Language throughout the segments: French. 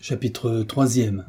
Chapitre 3e.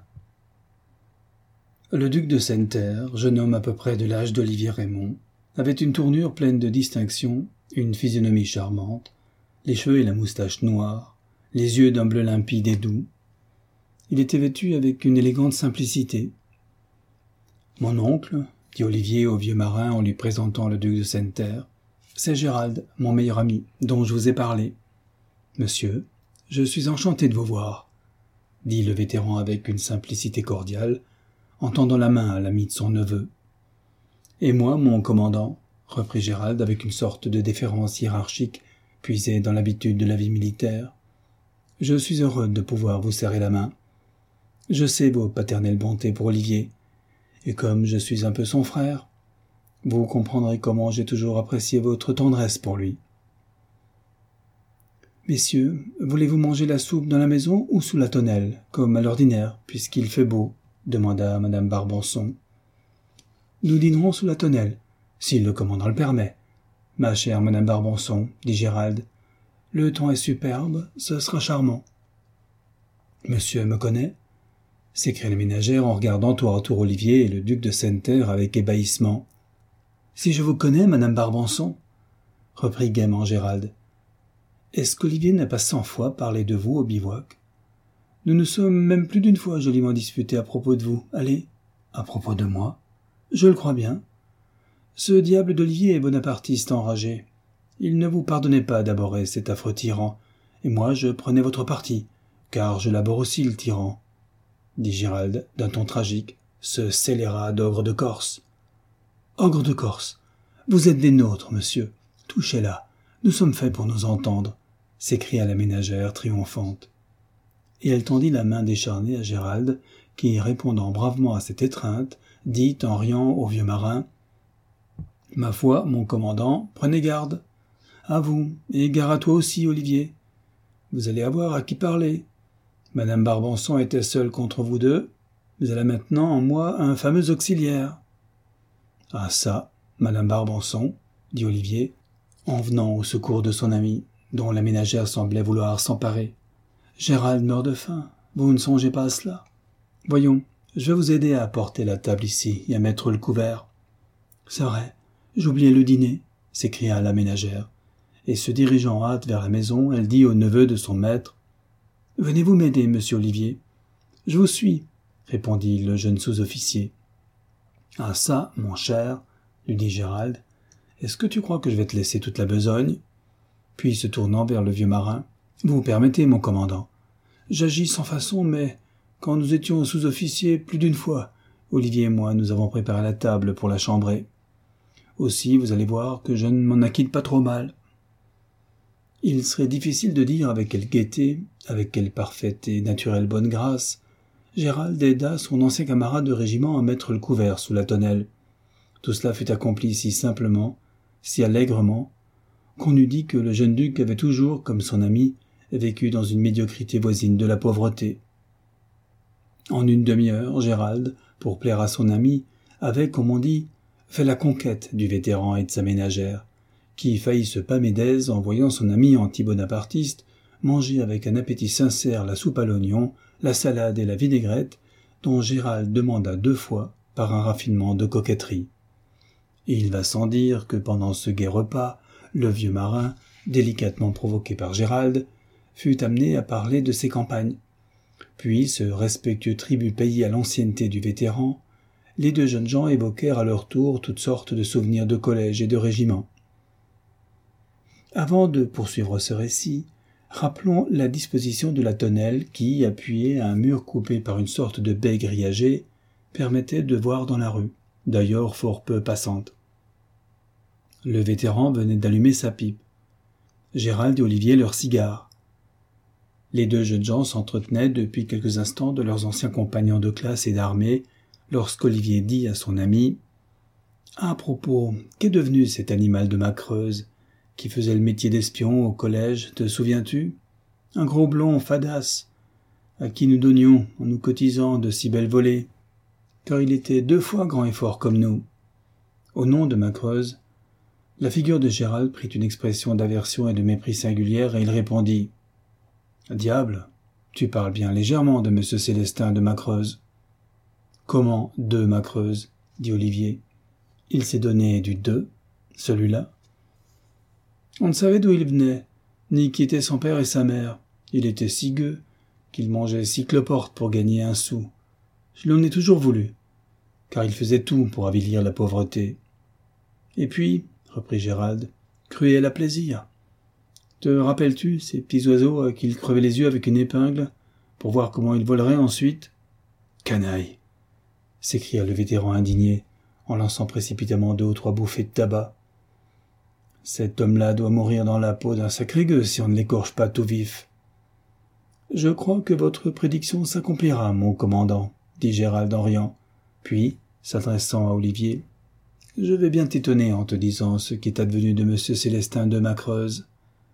Le duc de Senneterre, jeune homme à peu près de l'âge d'Olivier Raymond, avait une tournure pleine de distinction, une physionomie charmante, les cheveux et la moustache noirs, les yeux d'un bleu limpide et doux. Il était vêtu avec une élégante simplicité. « Mon oncle, dit Olivier au vieux marin en lui présentant le duc de Senneterre, c'est Gérald, mon meilleur ami, dont je vous ai parlé. Monsieur, je suis enchanté de vous voir, dit le vétéran avec une simplicité cordiale, en tendant la main à l'ami de son neveu. Et moi, mon commandant, reprit Gérald avec une sorte de déférence hiérarchique puisée dans l'habitude de la vie militaire, je suis heureux de pouvoir vous serrer la main. Je sais vos paternelles bontés pour Olivier, et comme je suis un peu son frère, vous comprendrez comment j'ai toujours apprécié votre tendresse pour lui. Messieurs, voulez-vous manger la soupe dans la maison ou sous la tonnelle, comme à l'ordinaire, puisqu'il fait beau, demanda madame Barbançon. Nous dînerons sous la tonnelle, si le commandant le permet. Ma chère madame Barbançon, dit Gérald, le temps est superbe, ce sera charmant. Monsieur me connaît, s'écria la ménagère en regardant tour à tour Olivier et le duc de Senneterre avec ébahissement. Si je vous connais, madame Barbançon, reprit gaiement Gérald. Est-ce qu'Olivier n'a pas 100 fois parlé de vous au bivouac? Nous nous sommes même plus d'une fois joliment disputés à propos de vous. Allez, à propos de moi? Je le crois bien. Ce diable d'Olivier est bonapartiste enragé. Il ne vous pardonnait pas d'aborer cet affreux tyran, et moi je prenais votre parti, car je l'abhorre aussi le tyran, dit Gérald d'un ton tragique, ce scélérat d'ogre de Corse. Ogre de Corse, vous êtes des nôtres, monsieur. Touchez-la, nous sommes faits pour nous entendre, s'écria la ménagère triomphante. Et elle tendit la main décharnée à Gérald, qui, répondant bravement à cette étreinte, dit en riant au vieux marin « Ma foi, mon commandant, prenez garde. À vous, et gare à toi aussi, Olivier. Vous allez avoir à qui parler. Madame Barbançon était seule contre vous deux, mais elle a maintenant en moi un fameux auxiliaire. »« Ah ça, madame Barbançon, dit Olivier, en venant au secours de son ami, dont la ménagère semblait vouloir s'emparer. Gérald meurt de faim, vous ne songez pas à cela? Voyons, je vais vous aider à porter la table ici et à mettre le couvert. C'est vrai, j'oubliais le dîner, s'écria la ménagère, et se dirigeant en hâte vers la maison, elle dit au neveu de son maître. Venez-vous m'aider, monsieur Olivier? Je vous suis, répondit le jeune sous-officier. Ah ça, mon cher, lui dit Gérald, est-ce que tu crois que je vais te laisser toute la besogne? Puis se tournant vers le vieux marin, vous permettez, mon commandant. J'agis sans façon, mais quand nous étions sous-officiers plus d'une fois, Olivier et moi, nous avons préparé la table pour la chambrer. Aussi, vous allez voir que je ne m'en acquitte pas trop mal. Il serait difficile de dire avec quelle gaieté, avec quelle parfaite et naturelle bonne grâce, Gérald aida son ancien camarade de régiment à mettre le couvert sous la tonnelle. Tout cela fut accompli si simplement, si allègrement, qu'on eût dit que le jeune duc avait toujours, comme son ami, vécu dans une médiocrité voisine de la pauvreté. En une demi-heure, Gérald, pour plaire à son ami, avait, comme on dit, fait la conquête du vétéran et de sa ménagère, qui faillit se pâmer d'aise en voyant son ami anti-bonapartiste manger avec un appétit sincère la soupe à l'oignon, la salade et la vinaigrette, dont Gérald demanda 2 fois par un raffinement de coquetterie. Et il va sans dire que pendant ce gai repas, le vieux marin, délicatement provoqué par Gérald, fut amené à parler de ses campagnes. Puis, ce respectueux tribut payé à l'ancienneté du vétéran, les 2 jeunes gens évoquèrent à leur tour toutes sortes de souvenirs de collège et de régiment. Avant de poursuivre ce récit, rappelons la disposition de la tonnelle qui, appuyée à un mur coupé par une sorte de baie grillagée, permettait de voir dans la rue, d'ailleurs fort peu passante. Le vétéran venait d'allumer sa pipe. Gérald et Olivier leur cigare. Les 2 jeunes gens s'entretenaient depuis quelques instants de leurs anciens compagnons de classe et d'armée, lorsqu'Olivier dit à son ami « À propos, qu'est devenu cet animal de ma Creuse, qui faisait le métier d'espion au collège, te souviens-tu? Un gros blond fadasse, à qui nous donnions, en nous cotisant, de si belles volées, car il était 2 fois grand et fort comme nous. » Au nom de ma Creuse, la figure de Gérald prit une expression d'aversion et de mépris singulière, et il répondit « Diable, Tu parles bien légèrement de M. Célestin de Macreuse. Comment de Macreuse? Dit Olivier. Il s'est donné du deux, celui-là. On ne savait d'où il venait, ni qui étaient son père et sa mère. Il était si gueux qu'il mangeait 6 cloportes pour gagner 1 sou. Je lui en ai toujours voulu, car il faisait tout pour avilir la pauvreté. Et puis, reprit Gérald, cruel à plaisir. Te rappelles-tu ces petits oiseaux à qui il crevait les yeux avec une épingle, pour voir comment ils voleraient ensuite? Canaille! S'écria le vétéran indigné, en lançant précipitamment 2 ou 3 bouffées de tabac. Cet homme-là doit mourir dans la peau d'un sacré gueux si on ne l'écorche pas tout vif. Je crois que votre prédiction s'accomplira, mon commandant, dit Gérald en riant. Puis, s'adressant à Olivier, je vais bien t'étonner en te disant ce qui est advenu de M. Célestin de Macreuse.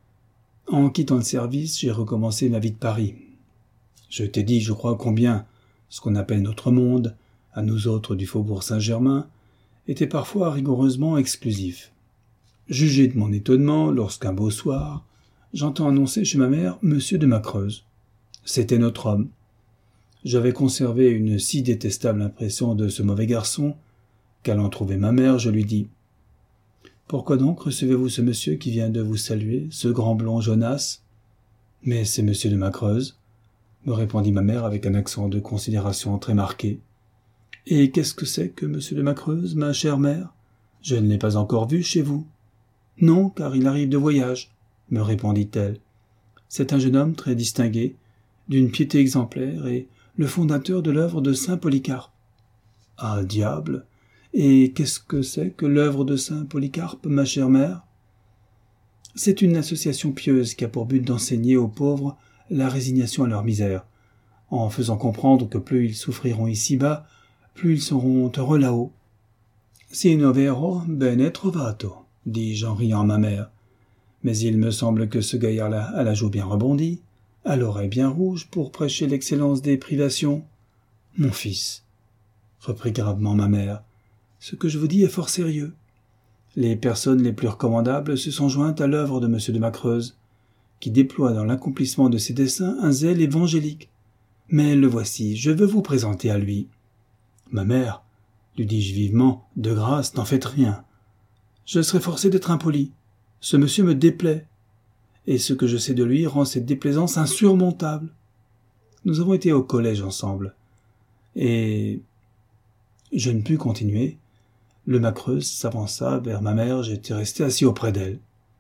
En quittant le service, j'ai recommencé ma vie de Paris. Je t'ai dit, je crois, combien ce qu'on appelle notre monde, à nous autres du faubourg Saint-Germain, était parfois rigoureusement exclusif. Jugez de mon étonnement lorsqu'un beau soir, j'entends annoncer chez ma mère M. de Macreuse. C'était notre homme. J'avais conservé une si détestable impression de ce mauvais garçon qu'allant trouver ma mère, je lui dis « Pourquoi donc recevez-vous ce monsieur qui vient de vous saluer, ce grand blond Jonas ?»« Mais c'est M. de Macreuse, » me répondit ma mère avec un accent de considération très marqué. « Et qu'est-ce que c'est que M. de Macreuse, ma chère mère? Je ne l'ai pas encore vu chez vous. »« Non, car il arrive de voyage, » me répondit-elle. « C'est un jeune homme très distingué, d'une piété exemplaire et le fondateur de l'œuvre de saint Polycarpe. »« Ah, diable! Et qu'est-ce que c'est que l'œuvre de saint Polycarpe, ma chère mère? » « C'est une association pieuse qui a pour but d'enseigner aux pauvres la résignation à leur misère, en faisant comprendre que plus ils souffriront ici-bas, plus ils seront heureux là-haut. « Si no vero, bene trovato, » dis-je en riant à ma mère. Mais il me semble que ce gaillard-là a la joue bien rebondie, à l'oreille bien rouge pour prêcher l'excellence des privations. « Mon fils, » reprit gravement ma mère, « ce que je vous dis est fort sérieux. Les personnes les plus recommandables se sont jointes à l'œuvre de M. de Macreuse, qui déploie dans l'accomplissement de ses desseins un zèle évangélique. Mais le voici, je veux vous présenter à lui. »« Ma mère, » lui dis-je vivement, « de grâce, n'en faites rien. Je serais forcé d'être impoli. Ce monsieur me déplaît, et ce que je sais de lui rend cette déplaisance insurmontable. Nous avons été au collège ensemble, et... » Je ne pus continuer. Le Macreuse s'avança vers ma mère, j'étais resté assis auprès d'elle.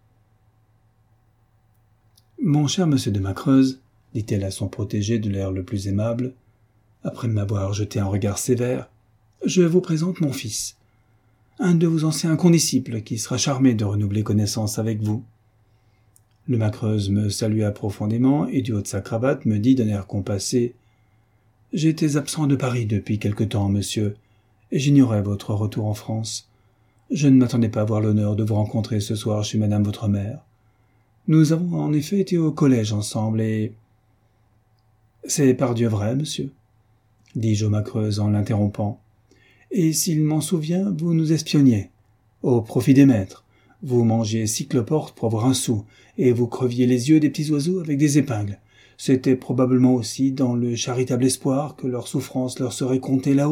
« Mon cher monsieur de Macreuse, dit-elle à son protégé de l'air le plus aimable, après m'avoir jeté un regard sévère, je vous présente mon fils, un de vos anciens condisciples qui sera charmé de renouveler connaissance avec vous. » Le Macreuse me salua profondément et du haut de sa cravate me dit d'un air compassé « J'étais absent de Paris depuis quelque temps, monsieur, et j'ignorais votre retour en France. Je ne m'attendais pas à avoir l'honneur de vous rencontrer ce soir chez madame votre mère. Nous avons en effet été au collège ensemble et... »« C'est pardieu vrai, monsieur, » dis-je au Macreuse en l'interrompant. « Et s'il m'en souvient, vous nous espionniez. Au profit des maîtres, vous mangiez 6 cloportes pour avoir 1 sou, et vous creviez les yeux des petits oiseaux avec des épingles. C'était probablement aussi dans le charitable espoir que leur souffrance leur serait comptée là-haut. »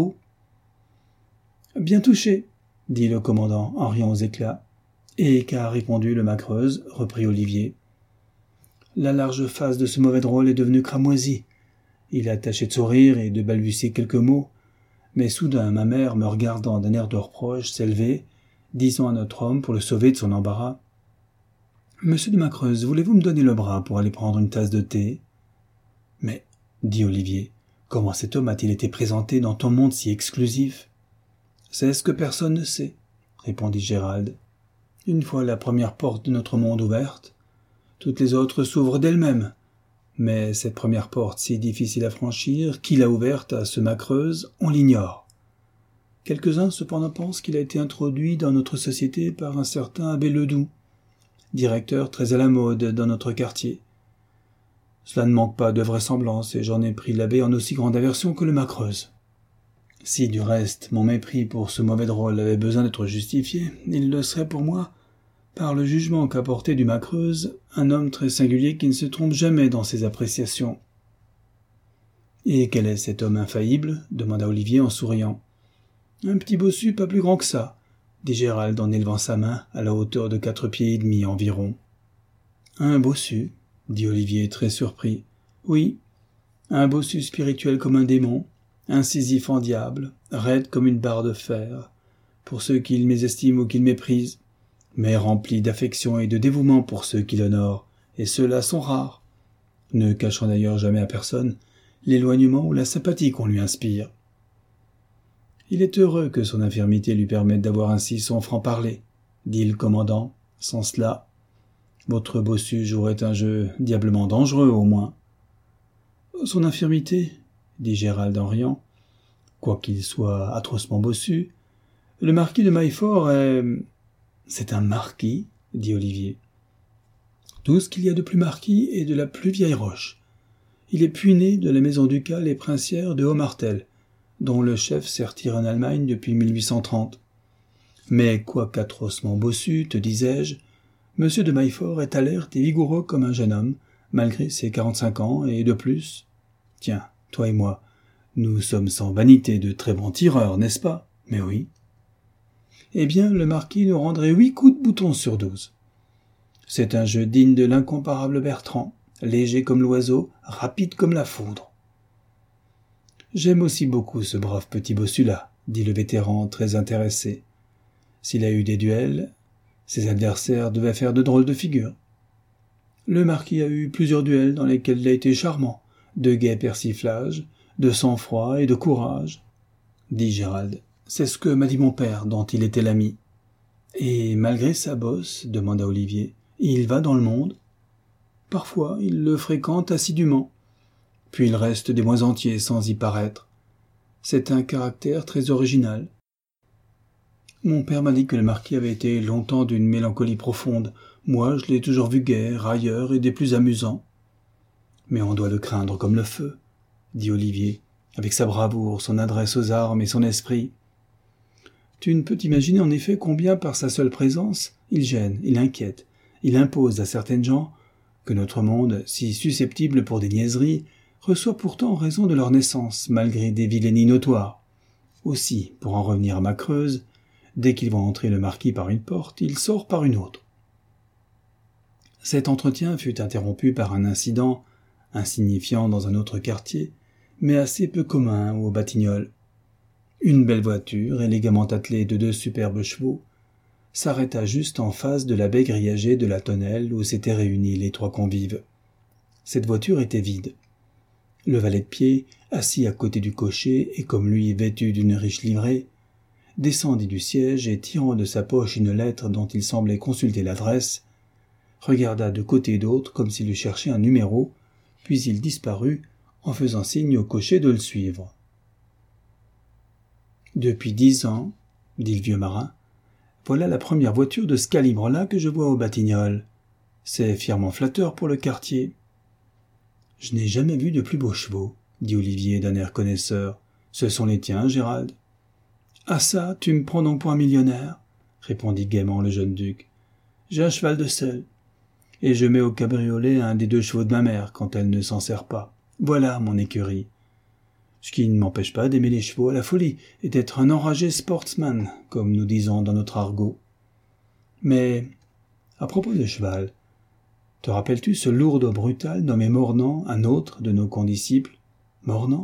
« Bien touché, » dit le commandant en riant aux éclats. « Et qu'a répondu le Macreuse, reprit Olivier. La large face de ce mauvais drôle est devenue cramoisie. Il a tâché de sourire et de balbutier quelques mots, mais soudain ma mère, me regardant d'un air de reproche, s'élevait, disant à notre homme pour le sauver de son embarras. « Monsieur de Macreuse, voulez-vous me donner le bras pour aller prendre une tasse de thé ?»« Mais, dit Olivier, comment cet homme a-t-il été présenté dans ton monde si exclusif ?»« C'est ce que personne ne sait, » répondit Gérald. « Une fois la première porte de notre monde ouverte, toutes les autres s'ouvrent d'elles-mêmes. Mais cette première porte si difficile à franchir, qui l'a ouverte à ce Macreuse, on l'ignore. Quelques-uns cependant pensent qu'il a été introduit dans notre société par un certain abbé Ledoux, directeur très à la mode dans notre quartier. Cela ne manque pas de vraisemblance, et j'en ai pris l'abbé en aussi grande aversion que le Macreuse. Si, du reste, mon mépris pour ce mauvais drôle avait besoin d'être justifié, il le serait pour moi par le jugement qu'a porté du Macreuse un homme très singulier qui ne se trompe jamais dans ses appréciations. Et quel est cet homme infaillible ? Demanda Olivier en souriant. Un petit bossu pas plus grand que ça, dit Gérald en élevant sa main à la hauteur de 4 pieds et demi environ. Un bossu, dit Olivier très surpris. Oui, un bossu spirituel comme un démon, incisif en diable, raide comme une barre de fer, pour ceux qu'il mésestime ou qu'il méprise, mais rempli d'affection et de dévouement pour ceux qui l'honorent, et ceux-là sont rares, ne cachant d'ailleurs jamais à personne l'éloignement ou la sympathie qu'on lui inspire. Il est heureux que son infirmité lui permette d'avoir ainsi son franc-parler, dit le commandant. Sans cela, votre bossu jouerait un jeu diablement dangereux, au moins. Son infirmité, dit Gérald en riant, quoiqu'il soit atrocement bossu, le marquis de Maillefort est... C'est un marquis, dit Olivier. Tout ce qu'il y a de plus marquis et de la plus vieille roche. Il est puiné de la maison ducale et princière de Haut-Martel, dont le chef s'est retiré en Allemagne depuis 1830. Mais quoiqu'atrocement bossu, te disais-je, M. de Maillefort est alerte et vigoureux comme un jeune homme, malgré ses 45 ans et de plus. Tiens, toi et moi, nous sommes sans vanité de très bons tireurs, n'est-ce pas ? Mais oui. Eh bien, le marquis nous rendrait 8 coups de bouton sur 12. C'est un jeu digne de l'incomparable Bertrand, léger comme l'oiseau, rapide comme la foudre. J'aime aussi beaucoup ce brave petit bossu-là, dit le vétéran très intéressé. S'il a eu des duels, ses adversaires devaient faire de drôles de figures. Le marquis a eu plusieurs duels dans lesquels il a été charmant, de gais persiflages, de sang-froid et de courage, dit Gérald. C'est ce que m'a dit mon père, dont il était l'ami. Et malgré sa bosse, demanda Olivier, il va dans le monde. Parfois, il le fréquente assidûment. Puis il reste des mois entiers sans y paraître. C'est un caractère très original. Mon père m'a dit que le marquis avait été longtemps d'une mélancolie profonde. Moi, je l'ai toujours vu gai, railleur et des plus amusants. Mais on doit le craindre comme le feu, dit Olivier, avec sa bravoure, son adresse aux armes et son esprit. Tu ne peux t'imaginer en effet combien, par sa seule présence, il gêne, il inquiète, il impose à certaines gens que notre monde, si susceptible pour des niaiseries, reçoit pourtant en raison de leur naissance, malgré des vilainies notoires. Aussi, pour en revenir à ma Creuse, dès qu'il voit entrer le marquis par une porte, il sort par une autre. Cet entretien fut interrompu par un incident, insignifiant dans un autre quartier, mais assez peu commun aux Batignolles. Une belle voiture, élégamment attelée de 2 superbes chevaux, s'arrêta juste en face de la baie grillagée de la tonnelle où s'étaient réunis les 3 convives. Cette voiture était vide. Le valet de pied, assis à côté du cocher et comme lui vêtu d'une riche livrée, descendit du siège et tirant de sa poche une lettre dont il semblait consulter l'adresse, regarda de côté et d'autre comme s'il eût cherché un numéro, puis il disparut en faisant signe au cocher de le suivre. « Depuis 10 ans, dit le vieux marin, voilà la première voiture de ce calibre-là que je vois aux Batignolles. C'est fièrement flatteur pour le quartier. »« Je n'ai jamais vu de plus beaux chevaux, » dit Olivier d'un air connaisseur. « Ce sont les tiens, Gérald. »« Ah ça, tu me prends donc pour un millionnaire ?» répondit gaiement le jeune duc. « J'ai un cheval de selle, et je mets au cabriolet un des 2 chevaux de ma mère quand elle ne s'en sert pas. Voilà mon écurie. Ce qui ne m'empêche pas d'aimer les chevaux à la folie et d'être un enragé sportsman, comme nous disons dans notre argot. Mais, à propos de cheval, te rappelles-tu ce lourd brutal nommé Mornan, un autre de nos condisciples ? Mornan ?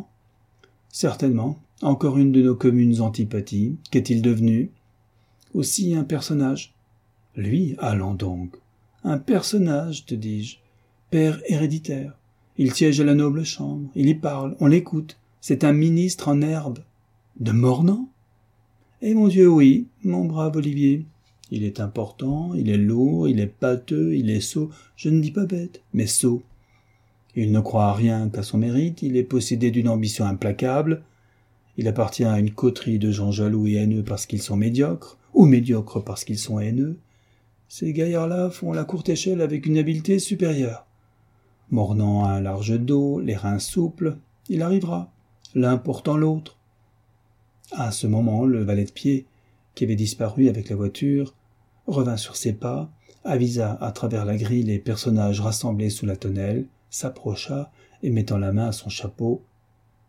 Certainement, encore une de nos communes antipathies. Qu'est-il devenu ? Aussi un personnage. Lui, allons donc. Un personnage, te dis-je. Père héréditaire. Il siège à la noble chambre, il y parle, on l'écoute. C'est un ministre en herbe. De Mornan ? Eh mon Dieu, oui, mon brave Olivier. Il est important, il est lourd, il est pâteux, il est sot. Je ne dis pas bête, mais sot. Il ne croit à rien qu'à son mérite, il est possédé d'une ambition implacable. Il appartient à une coterie de gens jaloux et haineux parce qu'ils sont médiocres, ou médiocres parce qu'ils sont haineux. Ces gaillards-là font la courte échelle avec une habileté supérieure. Mornan a un large dos, les reins souples, il arrivera, l'un portant l'autre. À ce moment, le valet de pied, qui avait disparu avec la voiture, revint sur ses pas, avisa à travers la grille les personnages rassemblés sous la tonnelle, s'approcha et mettant la main à son chapeau,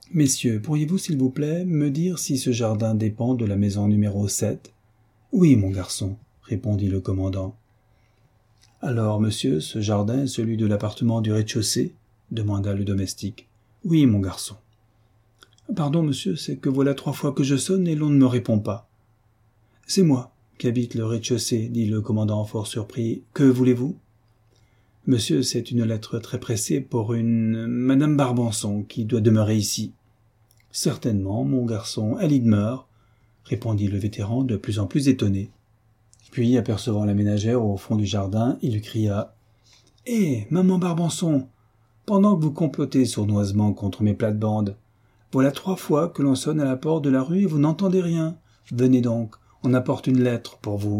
« Messieurs, pourriez-vous, s'il vous plaît, me dire si ce jardin dépend de la maison numéro 7 ?»« Oui, mon garçon, » répondit le commandant. « Alors, monsieur, ce jardin est celui de l'appartement du rez-de-chaussée ?» demanda le domestique. « Oui, mon garçon. »« Pardon, monsieur, c'est que voilà 3 fois que je sonne et l'on ne me répond pas. »« C'est moi qui habite le rez-de-chaussée, » dit le commandant fort surpris. « Que voulez-vous ?»« Monsieur, c'est une lettre très pressée pour une Madame Barbançon qui doit demeurer ici. »« Certainement, mon garçon, elle y demeure, » répondit le vétéran de plus en plus étonné. Puis, apercevant la ménagère au fond du jardin, il lui cria « Hé, maman Barbançon, pendant que vous complotez sournoisement contre mes plates-bandes, voilà 3 fois que l'on sonne à la porte de la rue et vous n'entendez rien. Venez donc, on apporte une lettre pour vous. »